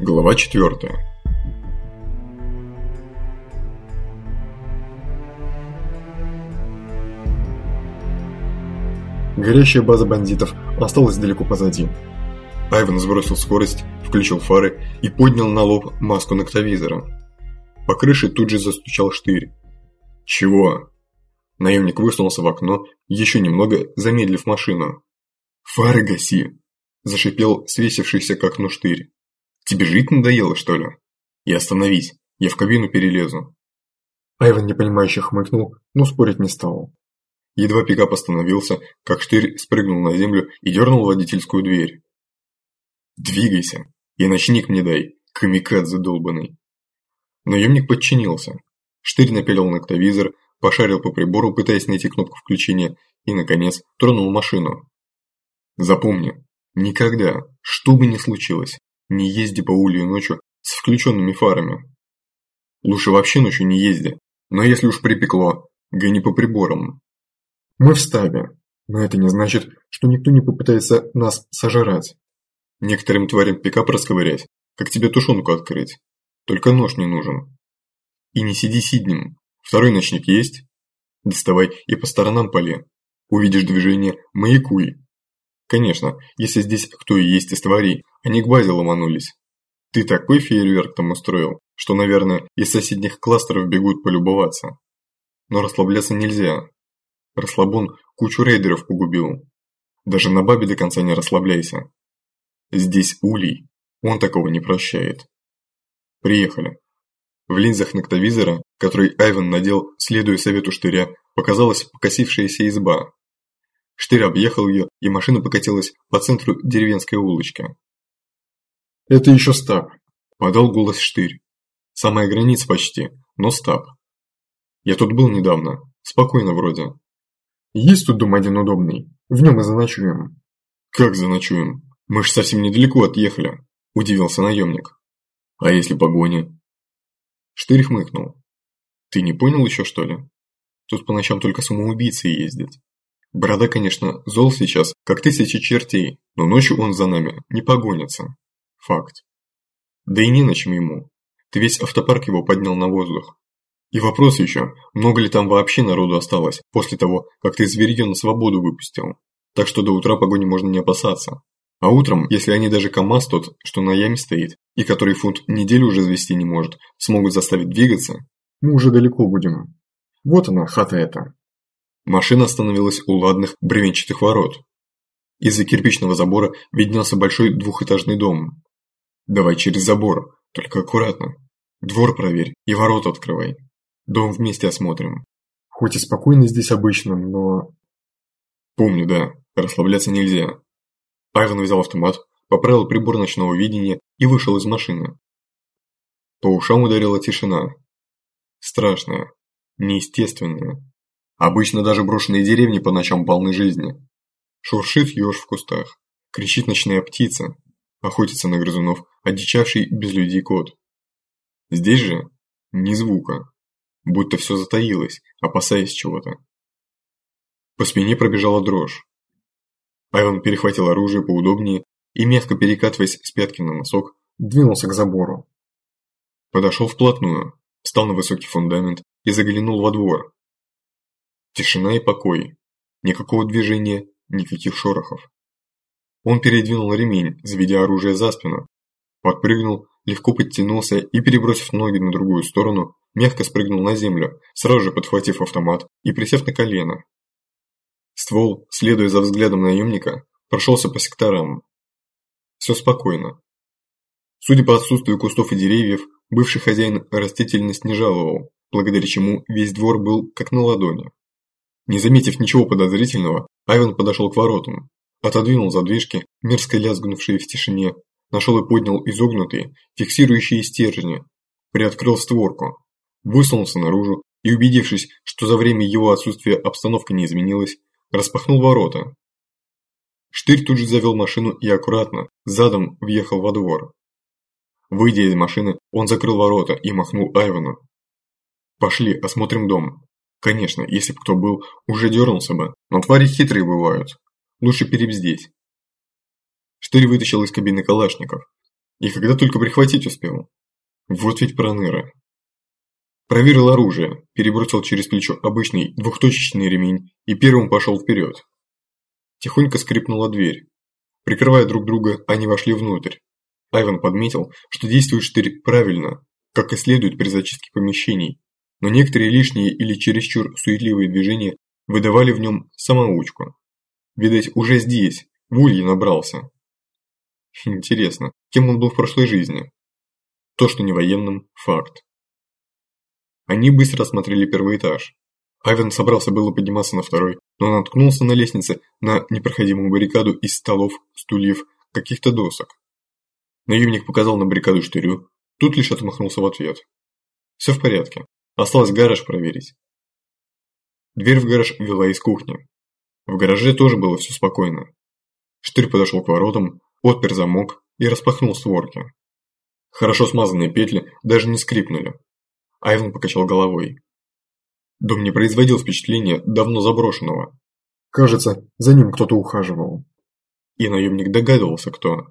Глава 4. Горящая база бандитов осталась далеко позади. Айвен сбросил скорость, включил фары и поднял на лоб маску ноктовизора. По крыше тут же застучал штырь. «Чего?» Наемник высунулся в окно, еще немного замедлив машину. «Фары гаси!» – зашипел свесившийся к окну штырь. «Тебе жить надоело, что ли? И остановись, я в кабину перелезу». Айвен непонимающе хмыкнул, но спорить не стал. Едва пикап остановился, как штырь спрыгнул на землю и дернул водительскую дверь. «Двигайся, и ночник мне дай, камикадзе долбаный». Наемник подчинился. Штырь напялил ноктовизор, пошарил по прибору, пытаясь найти кнопку включения, и, наконец, тронул машину. «Запомни, никогда, что бы ни случилось, не езди по улью ночью с включенными фарами. Лучше вообще ночью не езди, но если уж припекло, гони по приборам. Мы в стабе, но это не значит, что никто не попытается нас сожрать. Некоторым тварям пикап расковырять, как тебе тушенку открыть. Только нож не нужен. И не сиди сиднем. Второй ночник есть? Доставай и по сторонам пали. Увидишь движение, маякуй. Конечно, если здесь кто и есть из тварей, они к базе ломанулись. Ты такой фейерверк там устроил, что, наверное, из соседних кластеров бегут полюбоваться. Но расслабляться нельзя. Расслабон кучу рейдеров погубил. Даже на бабе до конца не расслабляйся. Здесь улей, он такого не прощает. Приехали. В линзах ноктовизора, который Айвен надел, следуя совету штыря, показалась покосившаяся изба. Штырь объехал ее, и машина покатилась по центру деревенской улочки. «Это еще стаб», – подал голос штырь. «Самая граница почти, но стаб. Я тут был недавно, спокойно вроде». «Есть тут дом один удобный, в нем и заночуем». «Как заночуем? Мы ж совсем недалеко отъехали», – удивился наемник. «А если погоня?» Штырь хмыкнул. «Ты не понял еще, что ли? Тут по ночам только самоубийцы ездят. Борода, конечно, зол сейчас, как тысячи чертей, но ночью он за нами не погонится. Факт. Да и не на чем ему. Ты весь автопарк его поднял на воздух. И вопрос еще, много ли там вообще народу осталось после того, как ты зверье на свободу выпустил. Так что до утра погони можно не опасаться. А утром, если они даже КамАЗ тот, что на яме стоит, и который фунт неделю уже завести не может, смогут заставить двигаться, мы уже далеко будем. Вот она, хата эта». Машина остановилась у ладных бревенчатых ворот. Из-за кирпичного забора виднелся большой двухэтажный дом. «Давай через забор, только аккуратно. Двор проверь и ворота открывай. Дом вместе осмотрим». Хоть и спокойно здесь обычно, но... Помню, да, расслабляться нельзя. Айвен взял автомат, поправил прибор ночного видения и вышел из машины. По ушам ударила тишина. Страшная, неестественная. Обычно даже брошенные деревни по ночам полны жизни. Шуршит еж в кустах, кричит ночная птица, охотится на грызунов одичавший без людей кот. Здесь же ни звука, будто все затаилось, опасаясь чего-то. По спине пробежала дрожь. Айвен перехватил оружие поудобнее и, мягко перекатываясь с пятки на носок, двинулся к забору. Подошел вплотную, встал на высокий фундамент и заглянул во двор. Тишина и покой. Никакого движения, никаких шорохов. Он передвинул ремень, заведя оружие за спину. Подпрыгнул, легко подтянулся и, перебросив ноги на другую сторону, мягко спрыгнул на землю, сразу же подхватив автомат и присев на колено. Ствол, следуя за взглядом наемника, прошелся по секторам. Все спокойно. Судя по отсутствию кустов и деревьев, бывший хозяин растительность не жаловал, благодаря чему весь двор был как на ладони. Не заметив ничего подозрительного, Айвен подошел к воротам, отодвинул задвижки, мерзко лязгнувшие в тишине, нашел и поднял изогнутые, фиксирующие стержни, приоткрыл створку, высунулся наружу и, убедившись, что за время его отсутствия обстановка не изменилась, распахнул ворота. Штырь тут же завел машину и аккуратно, задом въехал во двор. Выйдя из машины, он закрыл ворота и махнул Айвену. «Пошли, осмотрим дом». Конечно, если бы кто был, уже дернулся бы, но твари хитрые бывают. Лучше перебздеть. Штырь вытащил из кабины калашников. И когда только прихватить успел. Вот ведь проныра. Проверил оружие, перебросил через плечо обычный двухточечный ремень и первым пошел вперед. Тихонько скрипнула дверь. Прикрывая друг друга, они вошли внутрь. Айван подметил, что действует Штырь правильно, как и следует при зачистке помещений, но некоторые лишние или чересчур суетливые движения выдавали в нем самоучку. Видать, уже здесь, в улье набрался. Интересно, кем он был в прошлой жизни? То, что не военным – факт. Они быстро осмотрели первый этаж. Айван собрался было подниматься на второй, но наткнулся на лестнице на непроходимую баррикаду из столов, стульев, каких-то досок. Наемник показал на баррикаду Штырю, тут лишь отмахнулся в ответ. Все в порядке, осталось гараж проверить. Дверь в гараж вела из кухни. В гараже тоже было все спокойно. Штырь подошел к воротам, отпер замок и распахнул створки. Хорошо смазанные петли даже не скрипнули. Айван покачал головой. Дом не производил впечатления давно заброшенного. Кажется, за ним кто-то ухаживал. И наемник догадывался, кто.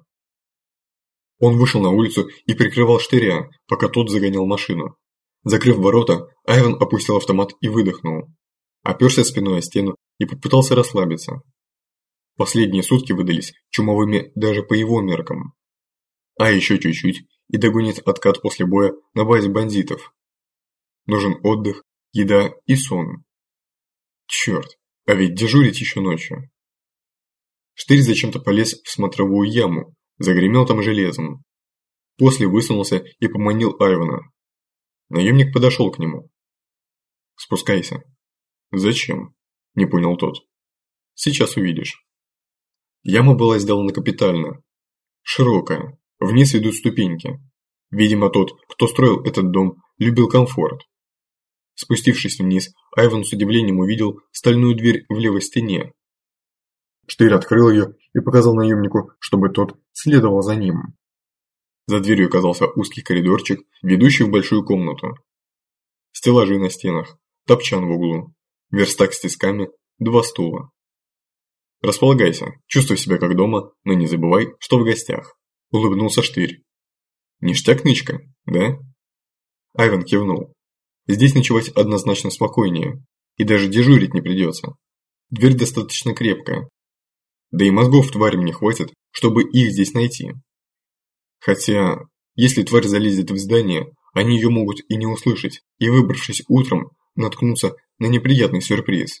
Он вышел на улицу и прикрывал Штыря, пока тот загонял машину. Закрыв ворота, Айван опустил автомат и выдохнул. Оперся спиной о стену и попытался расслабиться. Последние сутки выдались чумовыми даже по его меркам. А еще чуть-чуть и догонит откат после боя на базе бандитов. Нужен отдых, еда и сон. Черт, а ведь дежурить еще ночью. Штырь зачем-то полез в смотровую яму, загремел там железом. После высунулся и поманил Айвана. Наемник подошел к нему. «Спускайся». «Зачем?» – не понял тот. «Сейчас увидишь». Яма была сделана капитально. Широкая, вниз ведут ступеньки. Видимо, тот, кто строил этот дом, любил комфорт. Спустившись вниз, Айван с удивлением увидел стальную дверь в левой стене. Штырь открыл ее и показал наемнику, чтобы тот следовал за ним. За дверью оказался узкий коридорчик, ведущий в большую комнату. Стеллажи на стенах, топчан в углу, верстак с тисками, 2 стула. «Располагайся, чувствуй себя как дома, но не забывай, что в гостях», – улыбнулся Штырь. «Ништяк нычка, да?» Айван кивнул. «Здесь ночевать однозначно спокойнее, и даже дежурить не придется. Дверь достаточно крепкая. Да и мозгов тварям не хватит, чтобы их здесь найти. Хотя, если тварь залезет в здание, они ее могут и не услышать, и, выбравшись утром, наткнуться на неприятный сюрприз.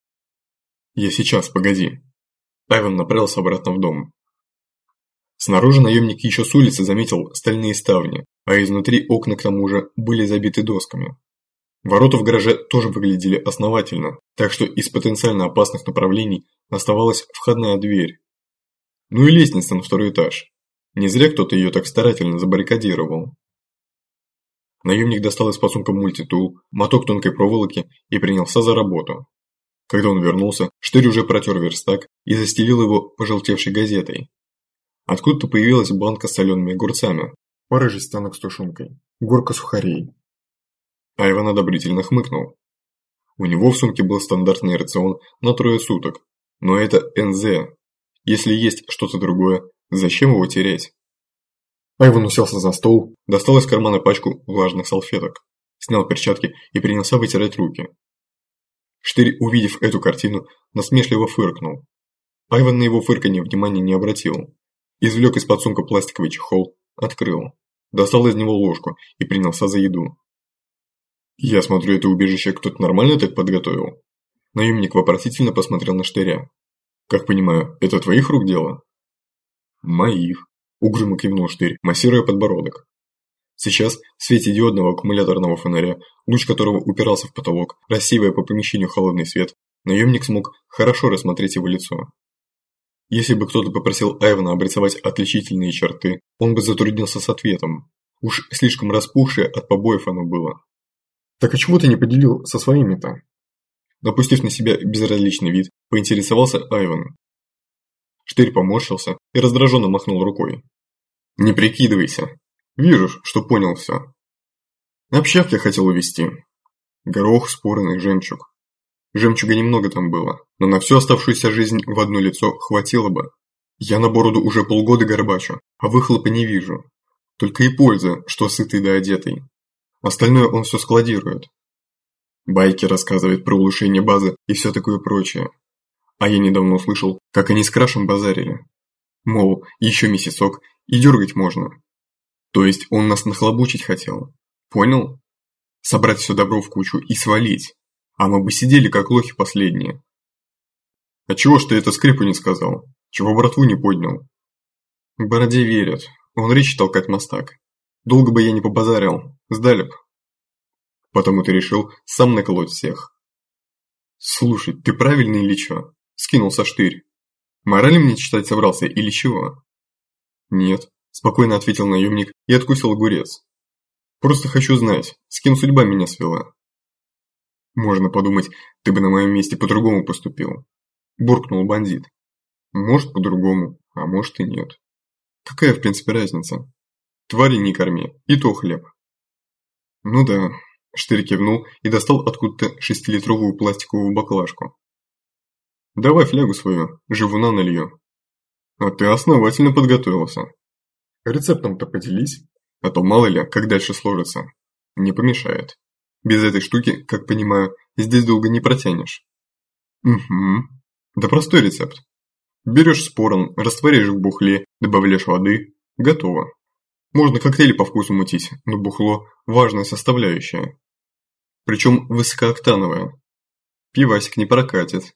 Я сейчас, погоди». Айван направился обратно в дом. Снаружи наемник еще с улицы заметил стальные ставни, а изнутри окна к тому же были забиты досками. Ворота в гараже тоже выглядели основательно, так что из потенциально опасных направлений оставалась входная дверь. Ну и лестница на второй этаж. Не зря кто-то ее так старательно забаррикадировал. Наемник достал из-под сумка мультитул, моток тонкой проволоки и принялся за работу. Когда он вернулся, Штырь уже протер верстак и застелил его пожелтевшей газетой. Откуда-то появилась банка с солеными огурцами. Пара жестянок с тушенкой, горка сухарей. Айван одобрительно хмыкнул. У него в сумке был стандартный рацион на 3 суток, но это НЗ. Если есть что-то другое, зачем его терять? Айван уселся за стол, достал из кармана пачку влажных салфеток, снял перчатки и принялся вытирать руки. Штырь, увидев эту картину, насмешливо фыркнул. Айван на его фырканье внимания не обратил. Извлек из-под сумка пластиковый чехол, открыл, достал из него ложку и принялся за еду. «Я смотрю, это убежище кто-то нормально так подготовил?» Наемник вопросительно посмотрел на Штыря. «Как понимаю, это твоих рук дело?» «Моих», – угрюмо кивнул Штырь, массируя подбородок. Сейчас, в свете диодного аккумуляторного фонаря, луч которого упирался в потолок, рассеивая по помещению холодный свет, наемник смог хорошо рассмотреть его лицо. Если бы кто-то попросил Айвана обрисовать отличительные черты, он бы затруднился с ответом. Уж слишком распухшее от побоев оно было. «Так а чего ты не поделил со своими-то?» Напустив на себя безразличный вид, поинтересовался Айван. Штырь поморщился и раздраженно махнул рукой. «Не прикидывайся. Вижу, что понял все. Общак я хотел увезти. Горох, спорный, жемчуг. Жемчуга немного там было, но на всю оставшуюся жизнь в одно лицо хватило бы. Я на бороду уже полгода горбачу, а выхлопа не вижу. Только и польза, что сытый да одетый. Остальное он все складирует. Байки рассказывает про улучшение базы и все такое прочее. А я недавно услышал, как они с Крашем базарили. Мол, еще месяцок и дергать можно. То есть он нас нахлобучить хотел. Понял? Собрать все добро в кучу и свалить. А мы бы сидели как лохи последние. А чего ж ты это Скрипу не сказал? Чего братву не поднял? Бороде верят. Он речи толкать мастак. Долго бы я не побазарил. Сдали б. Потому ты решил сам наколоть всех. Слушай, ты правильный или чё? Скинулся Штырь. Морали мне читать собрался или чего? Нет, спокойно ответил наемник и откусил огурец. Просто хочу знать, с кем судьба меня свела. Можно подумать, ты бы на моем месте по-другому поступил. Буркнул бандит. Может по-другому, а может и нет. Какая в принципе разница? Твари не корми, и то хлеб. Ну да. Штырь кивнул и достал откуда-то 6-литровую пластиковую баклажку. «Давай флягу свою, живуна налью». «А ты основательно подготовился». «Рецептом-то поделись, а то мало ли, как дальше сложится. Не помешает. Без этой штуки, как понимаю, здесь долго не протянешь». «Угу. Да простой рецепт. Берешь спорон, растворяешь в бухле, добавляешь воды. Готово. Можно коктейли по вкусу мутить, но бухло – важная составляющая. Причем высокооктановая. Пивасик не прокатит.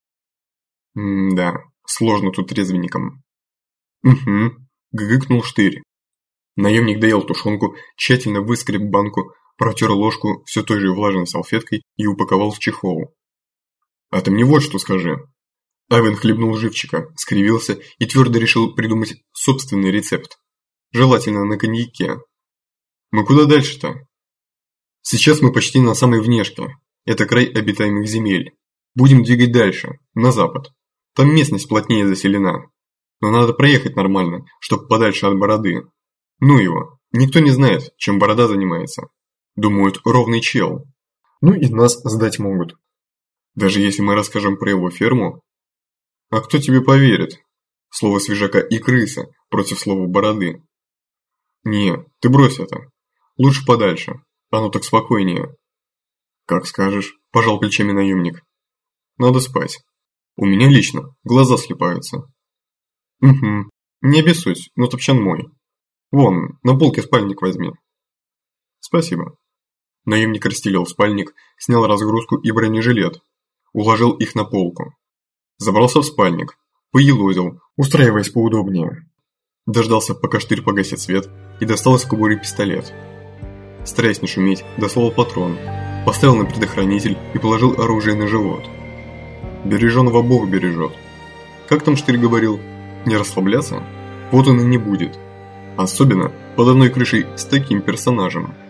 Да, сложно тут трезвенником. Угу, гыгыкнул Штырь. Наемник доел тушенку, тщательно выскреб банку, протер ложку все той же влажной салфеткой и упаковал в чехол. А ты мне вот что скажи. Айвен хлебнул живчика, скривился и твердо решил придумать собственный рецепт. Желательно на коньяке. Мы куда дальше-то? Сейчас мы почти на самой внешке. Это край обитаемых земель. Будем двигать дальше, на запад. Там местность плотнее заселена. Но надо проехать нормально, чтоб подальше от Бороды. Ну его, никто не знает, чем Борода занимается. Думают, ровный чел. Ну и нас сдать могут. Даже если мы расскажем про его ферму. А кто тебе поверит? Слово свежака и крыса против слова Бороды. Не, ты брось это. Лучше подальше. Оно так спокойнее. Как скажешь, пожал плечами наемник. Надо спать. У меня лично глаза слипаются. Угу, не обессудь, но топчан мой. Вон, на полке спальник возьми. Спасибо. Наемник расстелил спальник, снял разгрузку и бронежилет. Уложил их на полку. Забрался в спальник, поелозил, устраиваясь поудобнее. Дождался, пока Штырь погасит свет, и достал из кобуры пистолет. Стараясь не шуметь, достал патрон, поставил на предохранитель и положил оружие на живот. Береженого Бог бережет. Как там Штырь говорил, не расслабляться? Вот он и не будет. Особенно под одной крышей с таким персонажем.